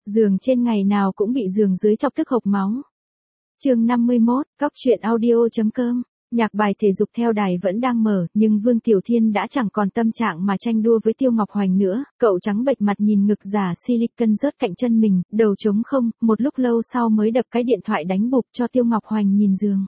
Giường trên ngày nào cũng bị giường dưới chọc tức hộc máu. Chương 51, Cóc truyện audio.com. Nhạc bài thể dục theo đài vẫn đang mở, nhưng Vương Tiểu Thiên đã chẳng còn tâm trạng mà tranh đua với Tiêu Ngọc Hoành nữa, cậu trắng bệch mặt nhìn ngực giả silicon rớt cạnh chân mình, đầu trống không, một lúc lâu sau mới đập cái điện thoại đánh bụp cho Tiêu Ngọc Hoành nhìn giường.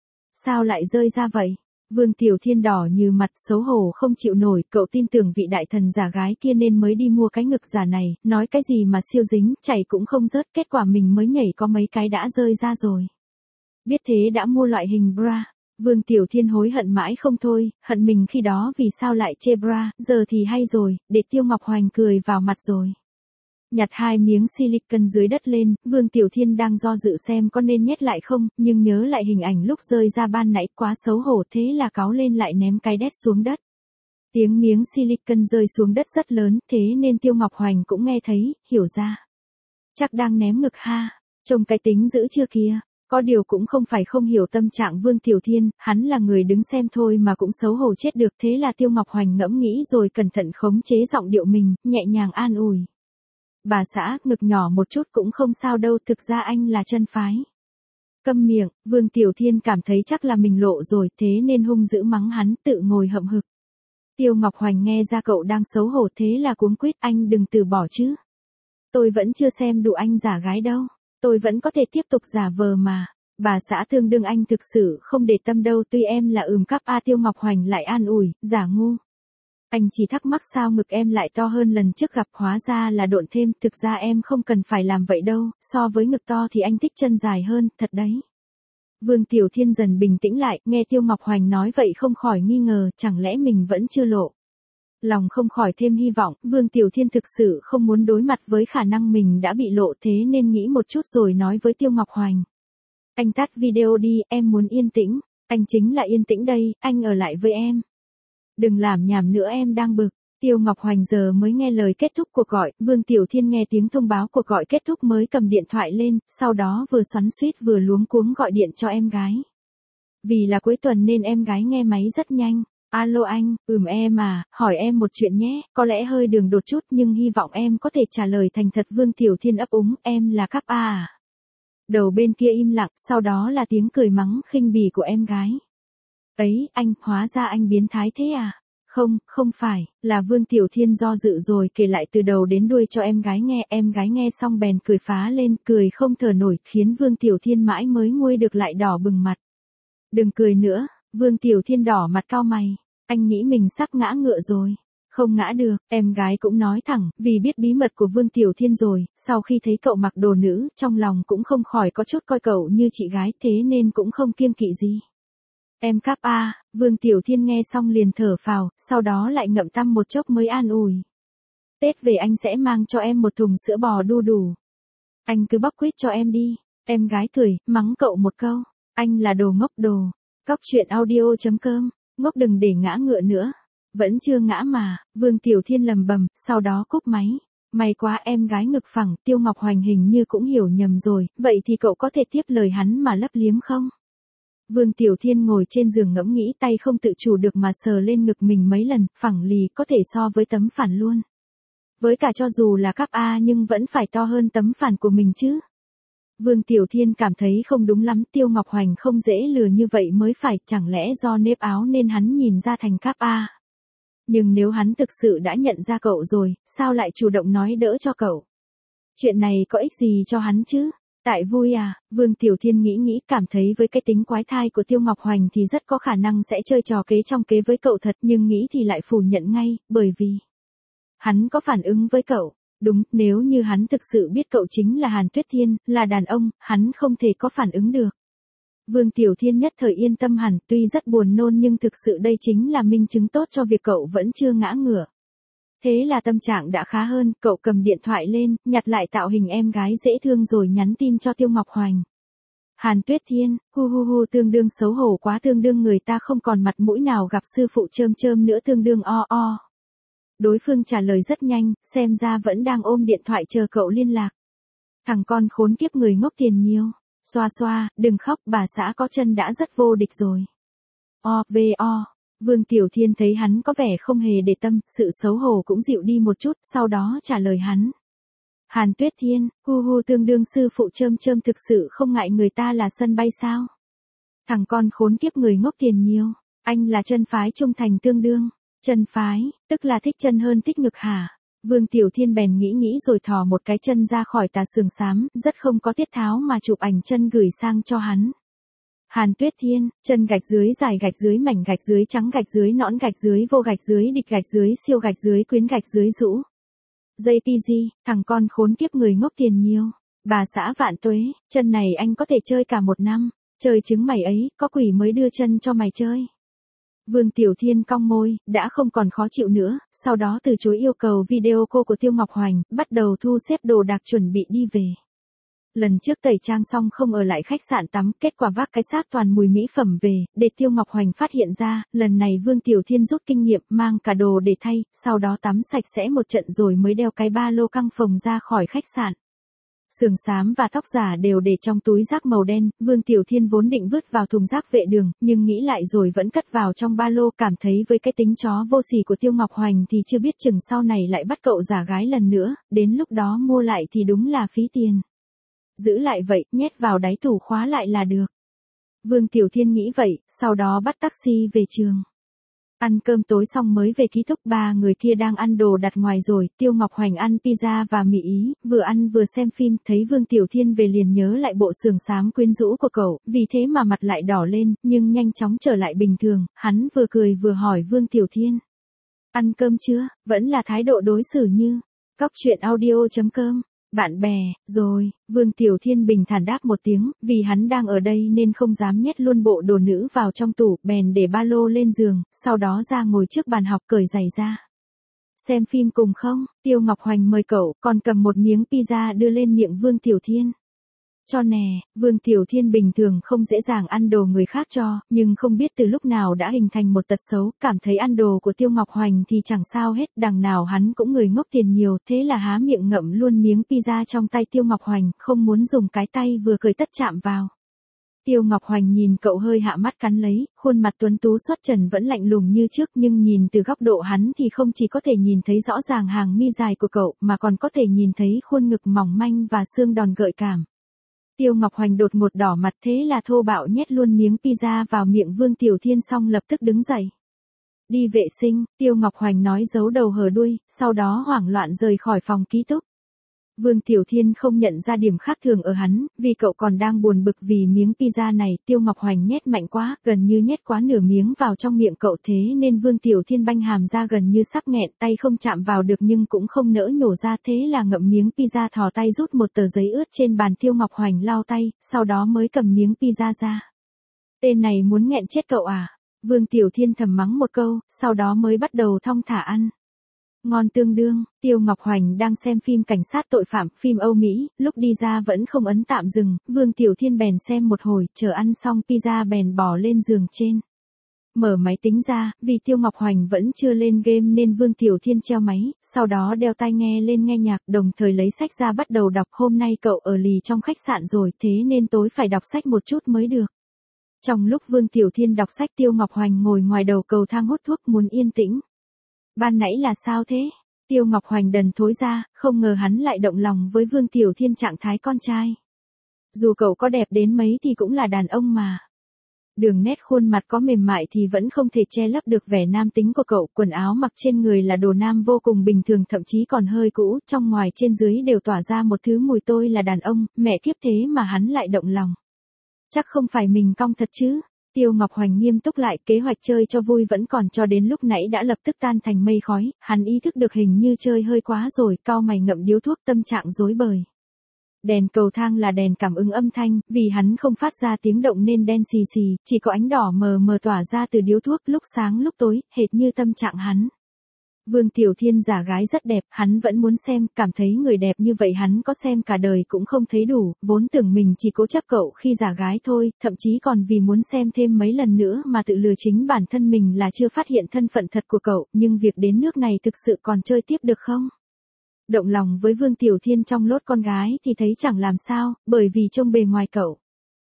Sao lại rơi ra vậy? Vương Tiểu Thiên đỏ như mặt xấu hổ không chịu nổi, cậu tin tưởng vị đại thần giả gái kia nên mới đi mua cái ngực giả này, nói cái gì mà siêu dính, chảy cũng không rớt, kết quả mình mới nhảy có mấy cái đã rơi ra rồi. Biết thế đã mua loại hình bra. Vương Tiểu Thiên hối hận mãi không thôi, hận mình khi đó vì sao lại chê bra, giờ thì hay rồi, để Tiêu Ngọc Hoành cười vào mặt rồi. Nhặt 2 miếng silicon dưới đất lên, Vương Tiểu Thiên đang do dự xem có nên nhét lại không, nhưng nhớ lại hình ảnh lúc rơi ra ban nãy quá xấu hổ thế là cáu lên lại ném cái đét xuống đất. Tiếng miếng silicon rơi xuống đất rất lớn, thế nên Tiêu Ngọc Hoành cũng nghe thấy, hiểu ra. Chắc đang ném ngực ha, trông cái tính dữ chưa kia. Có điều cũng không phải không hiểu tâm trạng Vương Tiểu Thiên, hắn là người đứng xem thôi mà cũng xấu hổ chết được, thế là Tiêu Ngọc Hoành ngẫm nghĩ rồi cẩn thận khống chế giọng điệu mình, nhẹ nhàng an ủi. Bà xã, ngực nhỏ một chút cũng không sao đâu, thực ra anh là chân phái. Câm miệng, Vương Tiểu Thiên cảm thấy chắc là mình lộ rồi, thế nên hung dữ mắng hắn, tự ngồi hậm hực. Tiêu Ngọc Hoành nghe ra cậu đang xấu hổ thế là cuống quýt, anh đừng từ bỏ chứ. Tôi vẫn chưa xem đủ anh giả gái đâu. Tôi vẫn có thể tiếp tục giả vờ mà. Bà xã thương đương anh thực sự không để tâm đâu, tuy em là cắp A. Tiêu Ngọc Hoành lại an ủi, giả ngu. Anh chỉ thắc mắc sao ngực em lại to hơn lần trước gặp, hóa ra là độn thêm, thực ra em không cần phải làm vậy đâu, so với ngực to thì anh thích chân dài hơn, thật đấy. Vương Tiểu Thiên dần bình tĩnh lại, nghe Tiêu Ngọc Hoành nói vậy không khỏi nghi ngờ, chẳng lẽ mình vẫn chưa lộ. Lòng không khỏi thêm hy vọng, Vương Tiểu Thiên thực sự không muốn đối mặt với khả năng mình đã bị lộ, thế nên nghĩ một chút rồi nói với Tiêu Ngọc Hoành. Anh tắt video đi, em muốn yên tĩnh. Anh chính là yên tĩnh đây, anh ở lại với em. Đừng làm nhảm nữa, em đang bực. Tiêu Ngọc Hoành giờ mới nghe lời kết thúc cuộc gọi, Vương Tiểu Thiên nghe tiếng thông báo cuộc gọi kết thúc mới cầm điện thoại lên, sau đó vừa xoắn xuýt vừa luống cuống gọi điện cho em gái. Vì là cuối tuần nên em gái nghe máy rất nhanh. Alo anh, em à, hỏi em một chuyện nhé, có lẽ hơi đường đột chút nhưng hy vọng em có thể trả lời thành thật. Vương Tiểu Thiên ấp úng, em là cắp A à? Đầu bên kia im lặng, sau đó là tiếng cười mắng khinh bỉ của em gái. Ấy, anh, hóa ra anh biến thái thế à? Không, không phải, là Vương Tiểu Thiên do dự rồi kể lại từ đầu đến đuôi cho em gái nghe xong bèn cười phá lên, cười không thở nổi, khiến Vương Tiểu Thiên mãi mới nguôi được lại đỏ bừng mặt. Đừng cười nữa. Vương Tiểu Thiên đỏ mặt cau mày, anh nghĩ mình sắp ngã ngựa rồi. Không ngã được, em gái cũng nói thẳng, vì biết bí mật của Vương Tiểu Thiên rồi, sau khi thấy cậu mặc đồ nữ, trong lòng cũng không khỏi có chút coi cậu như chị gái, thế nên cũng không kiêng kỵ gì. Em cáp A. Vương Tiểu Thiên nghe xong liền thở phào, sau đó lại ngậm tăm một chốc mới an ủi. Tết về anh sẽ mang cho em một thùng sữa bò đu đủ. Anh cứ bóc quýt cho em đi. Em gái cười, mắng cậu một câu. Anh là đồ ngốc đồ. Cóc truyện audio.com, ngốc đừng để ngã ngựa nữa. Vẫn chưa ngã mà, Vương Tiểu Thiên lầm bầm, sau đó cúp máy. May quá em gái ngực phẳng, Tiêu Ngọc Hoành hình như cũng hiểu nhầm rồi, vậy thì cậu có thể tiếp lời hắn mà lấp liếm không? Vương Tiểu Thiên ngồi trên giường ngẫm nghĩ, tay không tự chủ được mà sờ lên ngực mình mấy lần, phẳng lì có thể so với tấm phản luôn. Với cả cho dù là cắp A nhưng vẫn phải to hơn tấm phản của mình chứ. Vương Tiểu Thiên cảm thấy không đúng lắm, Tiêu Ngọc Hoành không dễ lừa như vậy mới phải, chẳng lẽ do nếp áo nên hắn nhìn ra thành cáp A. Nhưng nếu hắn thực sự đã nhận ra cậu rồi, sao lại chủ động nói đỡ cho cậu? Chuyện này có ích gì cho hắn chứ? Tại vui à? Vương Tiểu Thiên nghĩ cảm thấy với cái tính quái thai của Tiêu Ngọc Hoành thì rất có khả năng sẽ chơi trò kế trong kế với cậu thật, nhưng nghĩ thì lại phủ nhận ngay, bởi vì hắn có phản ứng với cậu. Đúng, nếu như hắn thực sự biết cậu chính là Hàn Tuyết Thiên, là đàn ông, hắn không thể có phản ứng được. Vương Tiểu Thiên nhất thời yên tâm hẳn, tuy rất buồn nôn nhưng thực sự đây chính là minh chứng tốt cho việc cậu vẫn chưa ngã ngửa. Thế là tâm trạng đã khá hơn, cậu cầm điện thoại lên, nhặt lại tạo hình em gái dễ thương rồi nhắn tin cho Tiêu Ngọc Hoành. Hàn Tuyết Thiên, tương đương xấu hổ quá, tương đương người ta không còn mặt mũi nào gặp sư phụ chơm nữa, tương đương o. Đối phương trả lời rất nhanh, xem ra vẫn đang ôm điện thoại chờ cậu liên lạc. Thằng con khốn kiếp, người ngốc tiền nhiều. Xoa, đừng khóc, bà xã có chân đã rất vô địch rồi. Vương Tiểu Thiên thấy hắn có vẻ không hề để tâm, sự xấu hổ cũng dịu đi một chút, sau đó trả lời hắn. Hàn Tuyết Thiên, hu hu tương đương sư phụ chơm chơm thực sự không ngại người ta là sân bay sao? Thằng con khốn kiếp người ngốc tiền nhiều, anh là chân phái trung thành tương đương. Chân phái, tức là thích chân hơn thích ngực hả? Vương Tiểu Thiên bèn nghĩ rồi thò một cái chân ra khỏi tà sườn xám, rất không có tiết tháo mà chụp ảnh chân gửi sang cho hắn. Hàn Tuyết Thiên, chân gạch dưới dài gạch dưới mảnh gạch dưới trắng gạch dưới nõn gạch dưới vô gạch dưới địch gạch dưới siêu gạch dưới quyến gạch dưới rũ. JPG, thằng con khốn kiếp người ngốc tiền nhiều. Bà xã vạn tuế, chân này anh có thể chơi cả một năm. Chơi trứng mày ấy, có quỷ mới đưa chân cho mày chơi. Vương Tiểu Thiên cong môi, đã không còn khó chịu nữa, sau đó từ chối yêu cầu video call của Tiêu Ngọc Hoành, bắt đầu thu xếp đồ đạc chuẩn bị đi về. Lần trước tẩy trang xong không ở lại khách sạn tắm, kết quả vác cái xác toàn mùi mỹ phẩm về, để Tiêu Ngọc Hoành phát hiện ra, lần này Vương Tiểu Thiên rút kinh nghiệm, mang cả đồ để thay, sau đó tắm sạch sẽ một trận rồi mới đeo cái ba lô căng phồng ra khỏi khách sạn. Sườn xám và tóc giả đều để trong túi rác màu đen, Vương Tiểu Thiên vốn định vứt vào thùng rác vệ đường, nhưng nghĩ lại rồi vẫn cất vào trong ba lô, cảm thấy với cái tính chó vô sỉ của Tiêu Ngọc Hoành thì chưa biết chừng sau này lại bắt cậu giả gái lần nữa, đến lúc đó mua lại thì đúng là phí tiền. Giữ lại vậy, nhét vào đáy tủ khóa lại là được. Vương Tiểu Thiên nghĩ vậy, sau đó bắt taxi về trường. Ăn cơm tối xong mới về ký túc, ba người kia đang ăn đồ đặt ngoài rồi, Tiêu Ngọc Hoành ăn pizza và mì Ý, vừa ăn vừa xem phim, thấy Vương Tiểu Thiên về liền nhớ lại bộ sườn xám quyến rũ của cậu, vì thế mà mặt lại đỏ lên, nhưng nhanh chóng trở lại bình thường, hắn vừa cười vừa hỏi Vương Tiểu Thiên. Ăn cơm chưa, vẫn là thái độ đối xử như, coctruyện.audio.com. Bạn bè, rồi, Vương Tiểu Thiên bình thản đáp một tiếng, vì hắn đang ở đây nên không dám nhét luôn bộ đồ nữ vào trong tủ, bèn để ba lô lên giường, sau đó ra ngồi trước bàn học cởi giày ra. Xem phim cùng không? Tiêu Ngọc Hoành mời cậu, còn cầm một miếng pizza đưa lên miệng Vương Tiểu Thiên. Cho nè, Vương Tiểu Thiên bình thường không dễ dàng ăn đồ người khác cho, nhưng không biết từ lúc nào đã hình thành một tật xấu, cảm thấy ăn đồ của Tiêu Ngọc Hoành thì chẳng sao hết, đằng nào hắn cũng người ngốc tiền nhiều, thế là há miệng ngậm luôn miếng pizza trong tay Tiêu Ngọc Hoành, không muốn dùng cái tay vừa cởi tất chạm vào. Tiêu Ngọc Hoành nhìn cậu hơi hạ mắt cắn lấy, khuôn mặt tuấn tú xuất trần vẫn lạnh lùng như trước, nhưng nhìn từ góc độ hắn thì không chỉ có thể nhìn thấy rõ ràng hàng mi dài của cậu, mà còn có thể nhìn thấy khuôn ngực mỏng manh và xương đòn gợi cảm. Tiêu Ngọc Hoành đột ngột đỏ mặt, thế là thô bạo nhét luôn miếng pizza vào miệng Vương Tiểu Thiên xong lập tức đứng dậy. Đi vệ sinh, Tiêu Ngọc Hoành nói giấu đầu hở đuôi, sau đó hoảng loạn rời khỏi phòng ký túc. Vương Tiểu Thiên không nhận ra điểm khác thường ở hắn, vì cậu còn đang buồn bực vì miếng pizza này, Tiêu Ngọc Hoành nhét mạnh quá, gần như nhét quá nửa miếng vào trong miệng cậu, thế nên Vương Tiểu Thiên banh hàm ra gần như sắp nghẹn, tay không chạm vào được nhưng cũng không nỡ nhổ ra, thế là ngậm miếng pizza, thò tay rút một tờ giấy ướt trên bàn. Tiêu Ngọc Hoành lau tay, sau đó mới cầm miếng pizza ra. Tên này muốn nghẹn chết cậu à? Vương Tiểu Thiên thầm mắng một câu, sau đó mới bắt đầu thong thả ăn. Ngon tương đương, Tiêu Ngọc Hoành đang xem phim cảnh sát tội phạm, phim Âu Mỹ, lúc đi ra vẫn không ấn tạm dừng, Vương Tiểu Thiên bèn xem một hồi, chờ ăn xong pizza bèn bỏ lên giường trên. Mở máy tính ra, vì Tiêu Ngọc Hoành vẫn chưa lên game nên Vương Tiểu Thiên treo máy, sau đó đeo tai nghe lên nghe nhạc, đồng thời lấy sách ra bắt đầu đọc. Hôm nay cậu ở lì trong khách sạn rồi, thế nên tối phải đọc sách một chút mới được. Trong lúc Vương Tiểu Thiên đọc sách, Tiêu Ngọc Hoành ngồi ngoài đầu cầu thang hút thuốc muốn yên tĩnh. Ban nãy là sao thế? Tiêu Ngọc Hoành đần thối ra, không ngờ hắn lại động lòng với Vương Tiểu Thiên trạng thái con trai. Dù cậu có đẹp đến mấy thì cũng là đàn ông mà. Đường nét khuôn mặt có mềm mại thì vẫn không thể che lấp được vẻ nam tính của cậu, quần áo mặc trên người là đồ nam vô cùng bình thường, thậm chí còn hơi cũ, trong ngoài trên dưới đều tỏa ra một thứ mùi tôi là đàn ông, mẹ kiếp, thế mà hắn lại động lòng. Chắc không phải mình cong thật chứ? Tiêu Ngọc Hoành nghiêm túc lại, kế hoạch chơi cho vui vẫn còn cho đến lúc nãy đã lập tức tan thành mây khói, hắn ý thức được hình như chơi hơi quá rồi, cau mày ngậm điếu thuốc, tâm trạng rối bời. Đèn cầu thang là đèn cảm ứng âm thanh, vì hắn không phát ra tiếng động nên đen xì xì, chỉ có ánh đỏ mờ mờ tỏa ra từ điếu thuốc, lúc sáng lúc tối, hệt như tâm trạng hắn. Vương Tiểu Thiên giả gái rất đẹp, hắn vẫn muốn xem, cảm thấy người đẹp như vậy hắn có xem cả đời cũng không thấy đủ, vốn tưởng mình chỉ cố chấp cậu khi giả gái thôi, thậm chí còn vì muốn xem thêm mấy lần nữa mà tự lừa chính bản thân mình là chưa phát hiện thân phận thật của cậu, nhưng việc đến nước này thực sự còn chơi tiếp được không? Động lòng với Vương Tiểu Thiên trong lốt con gái thì thấy chẳng làm sao, bởi vì trông bề ngoài cậu.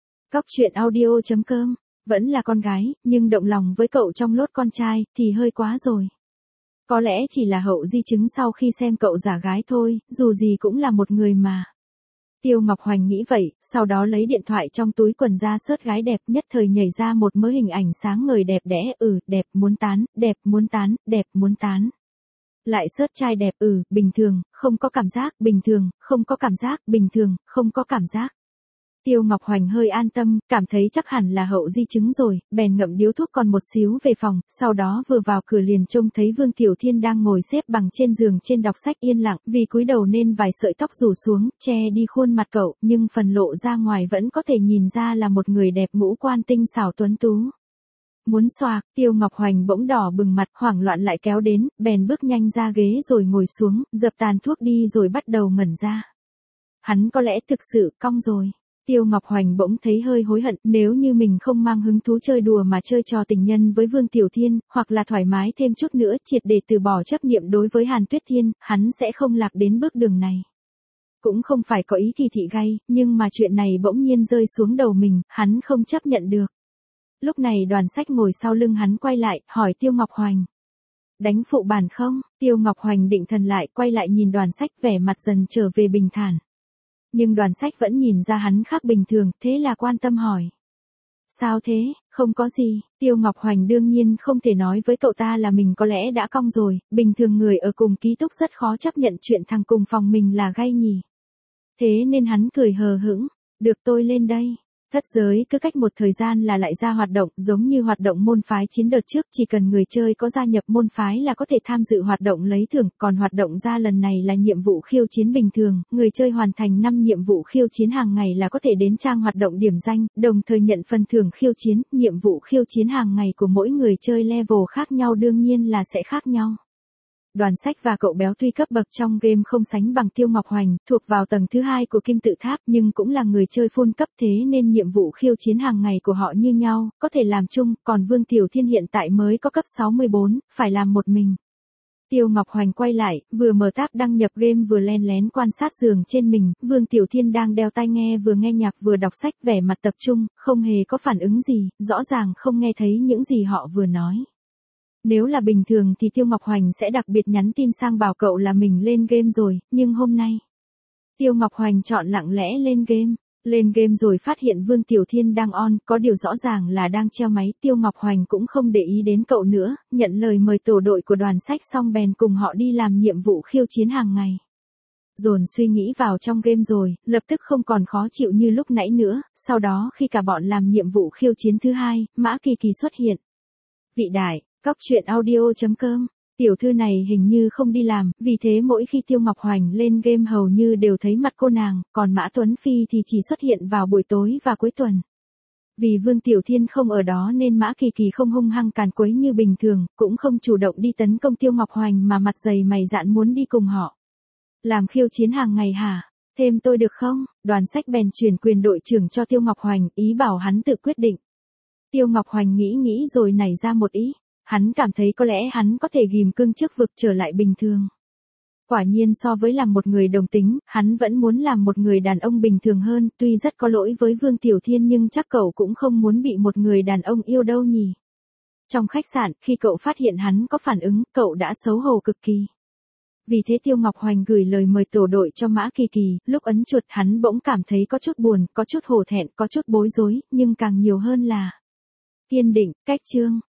Coctruyện.audio.com, vẫn là con gái, nhưng động lòng với cậu trong lốt con trai thì hơi quá rồi. Có lẽ chỉ là hậu di chứng sau khi xem cậu giả gái thôi, dù gì cũng là một người mà. Tiêu Ngọc Hoành nghĩ vậy, sau đó lấy điện thoại trong túi quần ra search gái đẹp, nhất thời nhảy ra một mớ hình ảnh sáng ngời đẹp đẽ, đẹp muốn tán, đẹp muốn tán, đẹp muốn tán. Lại search trai đẹp, bình thường, không có cảm giác, bình thường, không có cảm giác, bình thường, không có cảm giác. Tiêu Ngọc Hoành hơi an tâm, cảm thấy chắc hẳn là hậu di chứng rồi, bèn ngậm điếu thuốc còn một xíu về phòng, sau đó vừa vào cửa liền trông thấy Vương Tiểu Thiên đang ngồi xếp bằng trên giường trên đọc sách yên lặng, vì cúi đầu nên vài sợi tóc rủ xuống, che đi khuôn mặt cậu, nhưng phần lộ ra ngoài vẫn có thể nhìn ra là một người đẹp ngũ quan tinh xảo tuấn tú. Muốn xoạc, Tiêu Ngọc Hoành bỗng đỏ bừng mặt, hoảng loạn lại kéo đến, bèn bước nhanh ra ghế rồi ngồi xuống, dập tàn thuốc đi rồi bắt đầu ngẩn ra. Hắn có lẽ thực sự cong rồi. Tiêu Ngọc Hoành bỗng thấy hơi hối hận, nếu như mình không mang hứng thú chơi đùa mà chơi trò tình nhân với Vương Tiểu Thiên, hoặc là thoải mái thêm chút nữa, triệt để từ bỏ chấp niệm đối với Hàn Tuyết Thiên, hắn sẽ không lạc đến bước đường này. Cũng không phải có ý kỳ thị gay, nhưng mà chuyện này bỗng nhiên rơi xuống đầu mình, hắn không chấp nhận được. Lúc này Đoàn Sách ngồi sau lưng hắn quay lại, hỏi Tiêu Ngọc Hoành. Đánh phụ bản không? Tiêu Ngọc Hoành định thần lại, quay lại nhìn Đoàn Sách, vẻ mặt dần trở về bình thản. Nhưng Đoàn Sách vẫn nhìn ra hắn khác bình thường, thế là quan tâm hỏi. Sao thế, không có gì, Tiêu Ngọc Hoành đương nhiên không thể nói với cậu ta là mình có lẽ đã cong rồi, bình thường người ở cùng ký túc rất khó chấp nhận chuyện thằng cùng phòng mình là gay nhỉ. Thế nên hắn cười hờ hững, được tôi lên đây. Thất giới cứ cách một thời gian là lại ra hoạt động, giống như hoạt động môn phái chiến đợt trước, chỉ cần người chơi có gia nhập môn phái là có thể tham dự hoạt động lấy thưởng, còn hoạt động ra lần này là nhiệm vụ khiêu chiến bình thường, người chơi hoàn thành 5 nhiệm vụ khiêu chiến hàng ngày là có thể đến trang hoạt động điểm danh, đồng thời nhận phần thưởng khiêu chiến, nhiệm vụ khiêu chiến hàng ngày của mỗi người chơi level khác nhau đương nhiên là sẽ khác nhau. Đoàn Sách và cậu béo tuy cấp bậc trong game không sánh bằng Tiêu Ngọc Hoành, thuộc vào tầng thứ 2 của kim tự tháp nhưng cũng là người chơi full cấp thế nên nhiệm vụ khiêu chiến hàng ngày của họ như nhau, có thể làm chung, còn Vương Tiểu Thiên hiện tại mới có cấp 64, phải làm một mình. Tiêu Ngọc Hoành quay lại, vừa mở tab đăng nhập game vừa len lén quan sát giường trên mình, Vương Tiểu Thiên đang đeo tai nghe vừa nghe nhạc vừa đọc sách vẻ mặt tập trung, không hề có phản ứng gì, rõ ràng không nghe thấy những gì họ vừa nói. Nếu là bình thường thì Tiêu Ngọc Hoành sẽ đặc biệt nhắn tin sang bảo cậu là mình lên game rồi, nhưng hôm nay, Tiêu Ngọc Hoành chọn lặng lẽ lên game. Lên game rồi phát hiện Vương Tiểu Thiên đang on, có điều rõ ràng là đang treo máy, Tiêu Ngọc Hoành cũng không để ý đến cậu nữa, nhận lời mời tổ đội của Đoàn Sách xong bèn cùng họ đi làm nhiệm vụ khiêu chiến hàng ngày. Dồn suy nghĩ vào trong game rồi, lập tức không còn khó chịu như lúc nãy nữa, sau đó khi cả bọn làm nhiệm vụ khiêu chiến thứ 2, Mã Kỳ Kỳ xuất hiện. Vị đại, cóc truyện audio.com, tiểu thư này hình như không đi làm, vì thế mỗi khi Tiêu Ngọc Hoành lên game hầu như đều thấy mặt cô nàng, còn Mã Tuấn Phi thì chỉ xuất hiện vào buổi tối và cuối tuần. Vì Vương Tiểu Thiên không ở đó nên Mã Kỳ Kỳ không hung hăng càn quấy như bình thường, cũng không chủ động đi tấn công Tiêu Ngọc Hoành mà mặt dày mày dạn muốn đi cùng họ. Làm khiêu chiến hàng ngày hả? Thêm tôi được không? Đoàn Sách bèn chuyển quyền đội trưởng cho Tiêu Ngọc Hoành, ý bảo hắn tự quyết định. Tiêu Ngọc Hoành nghĩ rồi nảy ra một ý. Hắn cảm thấy có lẽ hắn có thể ghim cương trước vực trở lại bình thường. Quả nhiên so với làm một người đồng tính, hắn vẫn muốn làm một người đàn ông bình thường hơn, tuy rất có lỗi với Vương Tiểu Thiên nhưng chắc cậu cũng không muốn bị một người đàn ông yêu đâu nhỉ. Trong khách sạn, khi cậu phát hiện hắn có phản ứng, cậu đã xấu hổ cực kỳ. Vì thế Tiêu Ngọc Hoành gửi lời mời tổ đội cho Mã Kỳ Kỳ, lúc ấn chuột hắn bỗng cảm thấy có chút buồn, có chút hổ thẹn, có chút bối rối, nhưng càng nhiều hơn là kiên định, cách chương.